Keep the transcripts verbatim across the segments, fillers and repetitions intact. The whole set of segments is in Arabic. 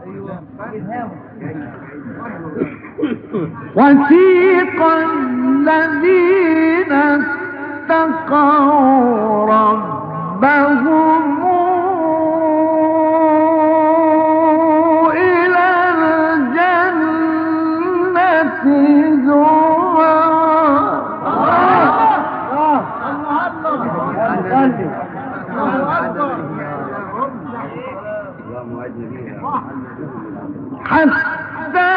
وسيق الذين اتقوا ربهم إلى الجنة زمرا حتى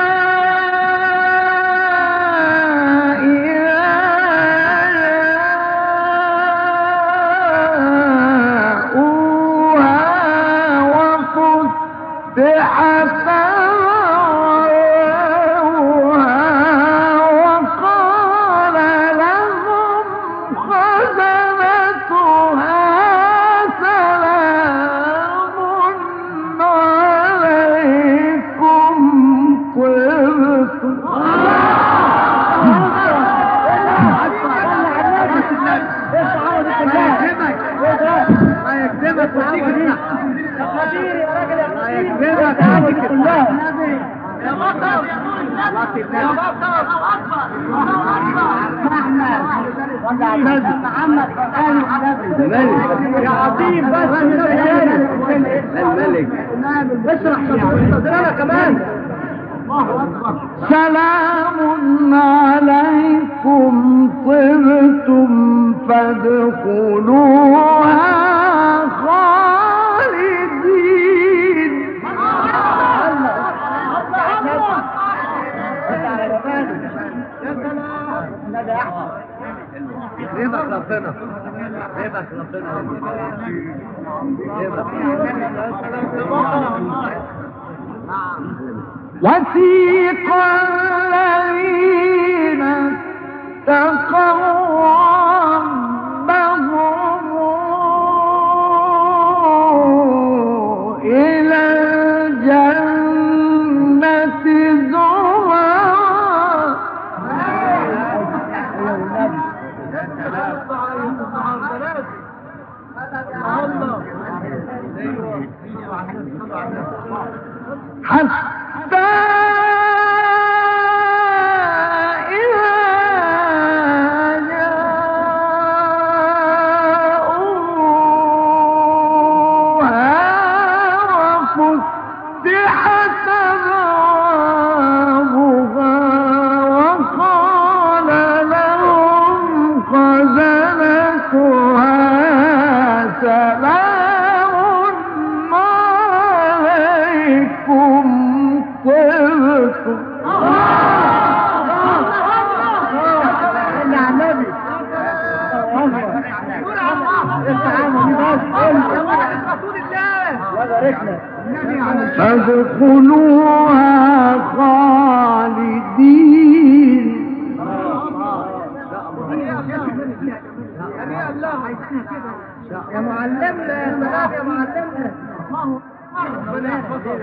يا عظيم بس الملك اشرح صدرنا كمان. سلام عليكم طبتم فادخلوها خالدين. ربك ربنا ربك ربنا وسيق الذين اتقوا ربهم إلى الجنة حتى إذا جاءوها وفتحت أبوابها وقال لهم خزنتها سلام عليكم طبتم. فادخلوها خالدين. يا معلمنا يا سلام يا معلمنا ربنا يحفظك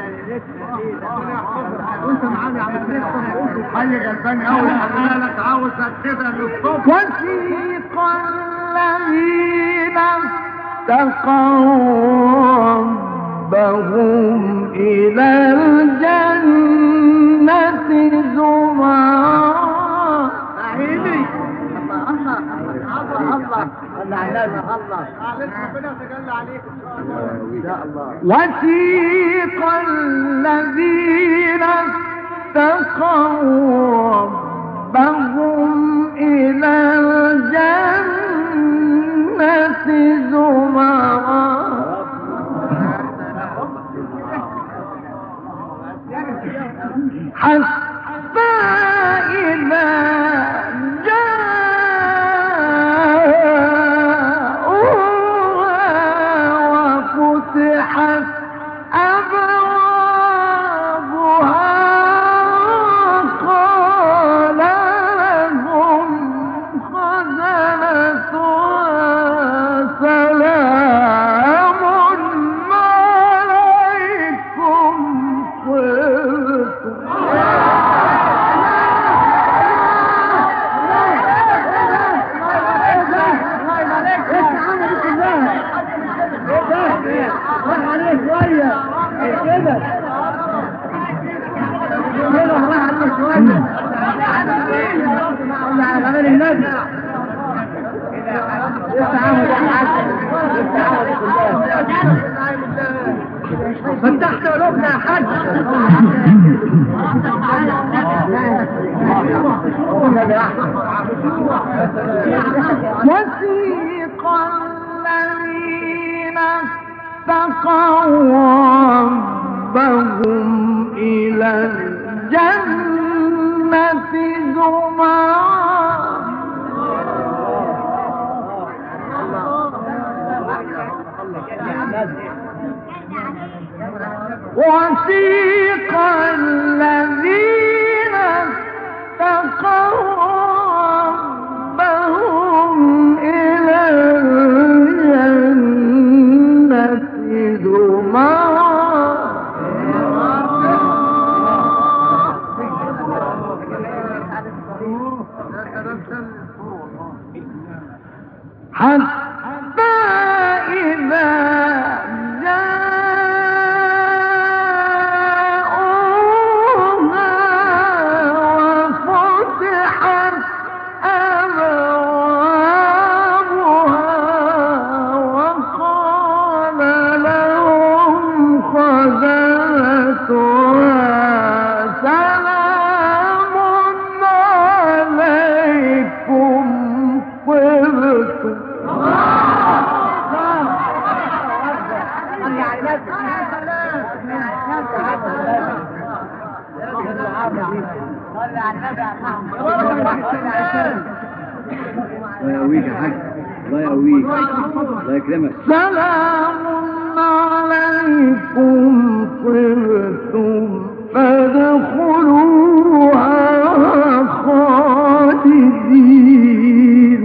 وانت معانا يا عم حي غلبان قوي حضرتك عاوزك كده للصبح. وسيق الذين اتقوا ربهم إلى الجنة زمرا. عيني الله الله الله الله ربنا يتجلى عليكم ان شاء الله. وسيق الذين اتقوا ربهم إلى الجنة زمرا حتى إذا فتحت أبوابها قال لهم خزنتها سلام عليكم طبتم. فتحت قلوبنا يا حاج. وسيق الذين اتقوا ربهم إلى الجنة زمرا وسيق الذين اتقوا ربهم إلى الجنة زمرا حتى إذا الله يقويك يا حاج، الله يقويك، الله يكرمك. سلام عليكم طبتم فادخلوها خالدين.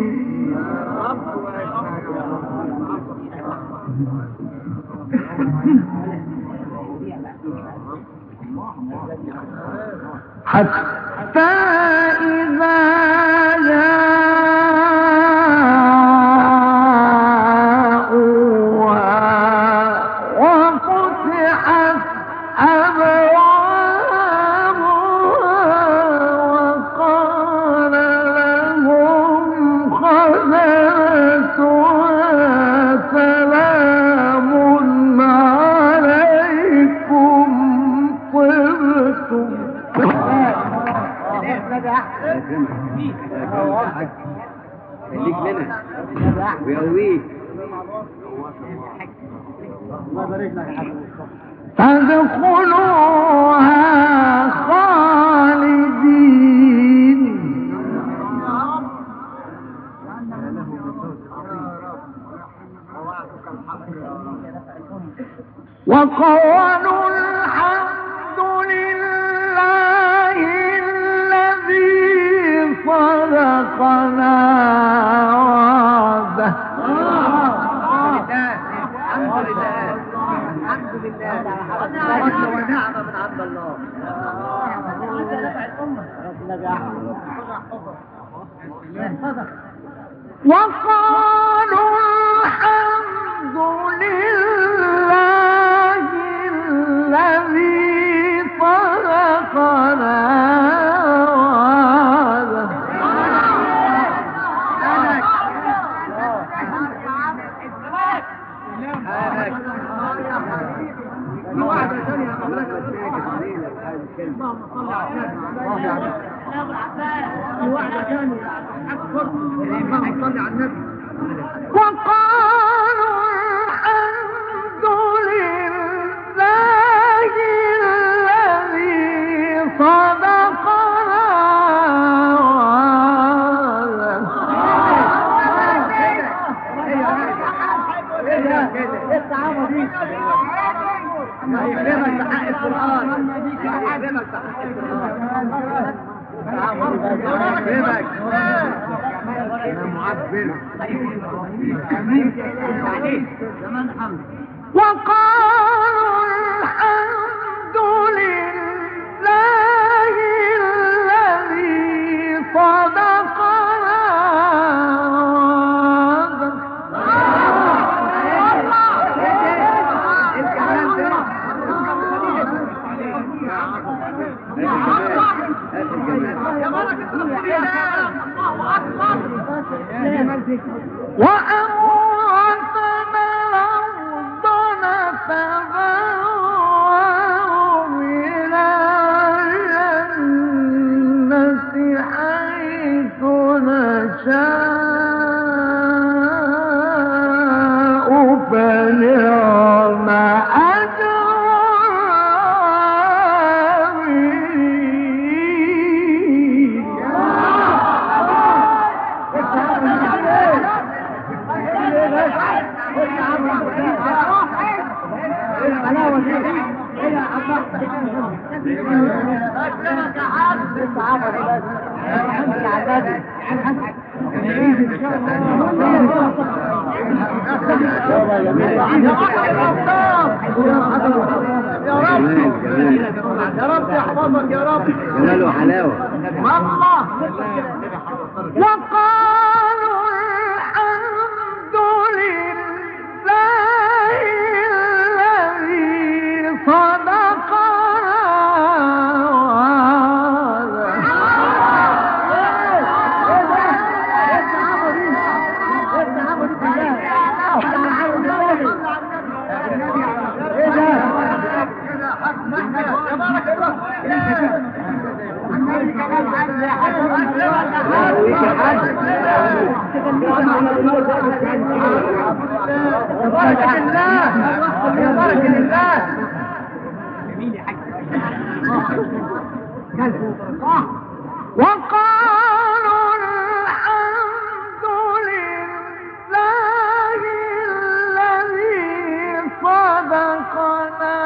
حتى إذا خليك لنا ويقويك. تدخلوها خالدين. وقالوا الحمد لله الذي صدقنا وعده. الحمد لله الحمد لله الحمد لله ونعمة من عند الله. وقالوا الحمد لله الذي صدقنا وعده. وقالوا الحمد لله الذي صدقنا وقالوا الحمد لله الذي صدقنا وأورثنا الأرض نتبوأ من الجنة حيث نشاء فنعم أجر يا رب يحفظك يا رب. جماله حلاوة والله. وقالوا الحمد لله الذي وقالوا الحمد لله الذي صدقنا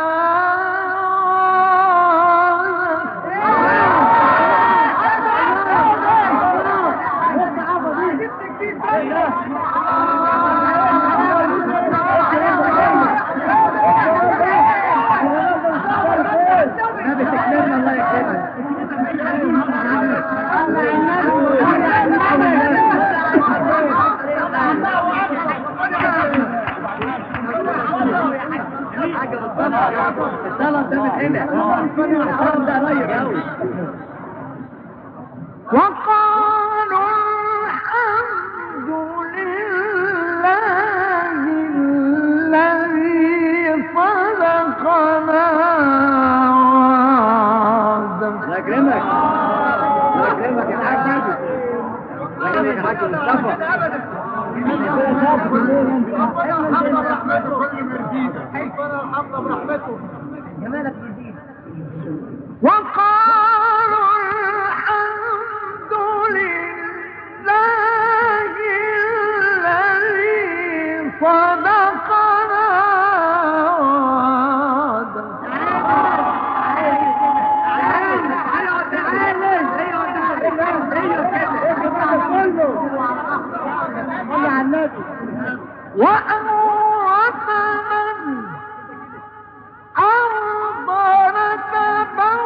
وقالوا الحمد لله الذي صدقنا وعده. الله يكرمك الله يكرمك يا حاج الله يكرمك يا حاج مصطفى. ربنا يرحمنا برحمته كل مرجينا. ربنا يرحمنا برحمته. جمالك يزيد. وقالوا الحمد لله الذي صدقنا وعده. وأورثنا الأرض نتبوأ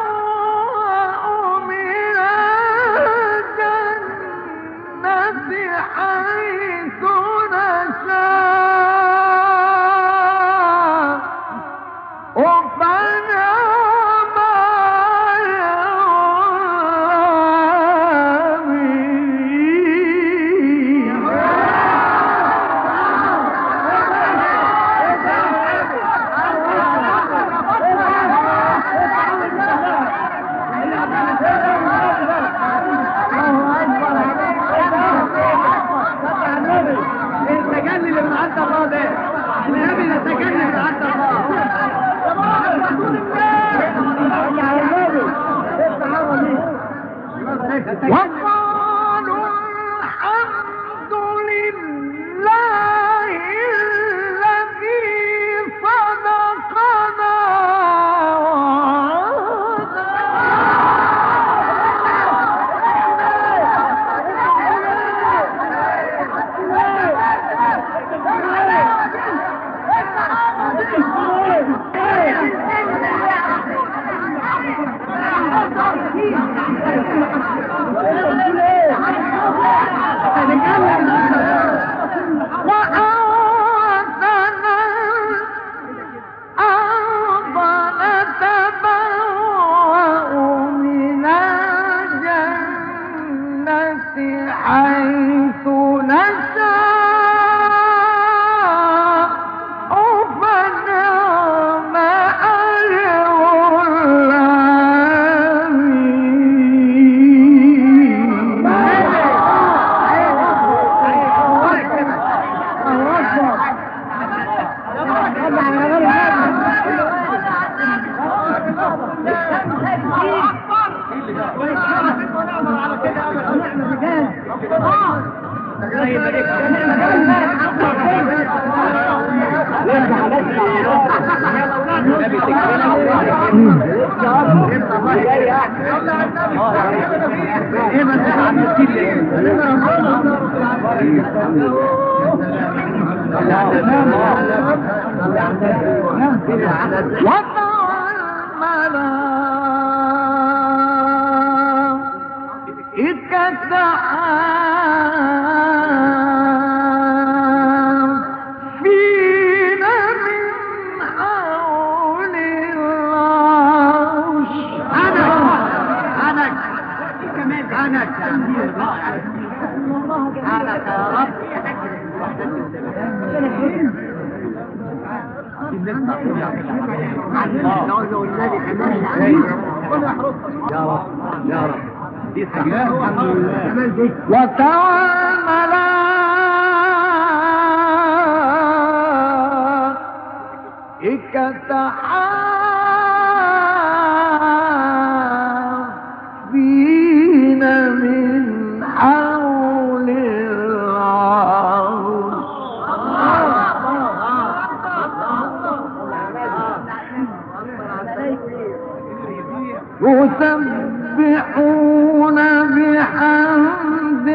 يسبحون بحمد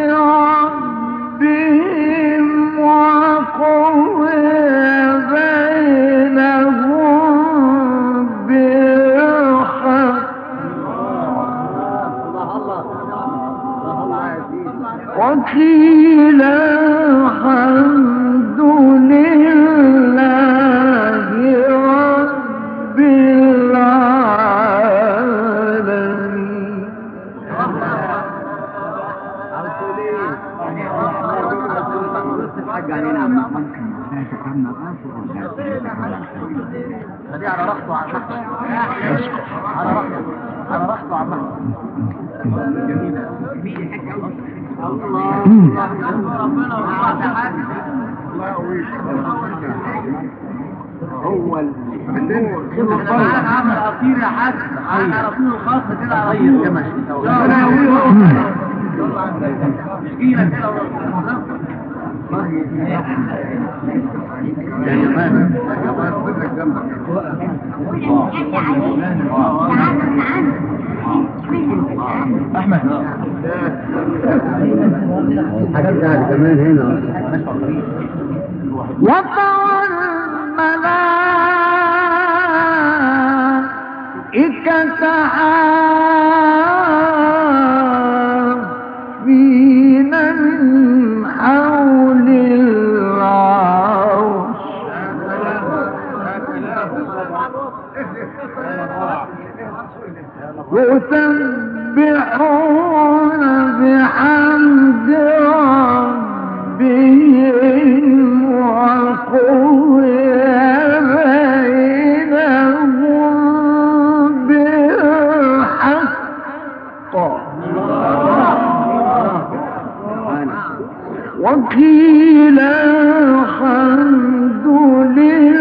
ربهم وقضي بينهم بالحق وقيل الحمد لله رب العالمين. دي على راسه على راسه على راسه على راسه على راسه جميله الله ربنا هو النور انا عامل اطير يا حاج انا رسول الخاص كده على طيب كما ربنا يقويه مسكينه كده يا جماعه يا جماعه بدك جنبك احمد حاجات كمان هنا وترى الملائكة حافين من حول العرش يسبحون بحمد ربهم وقضي بينهم بالحق وقيل الحمد لله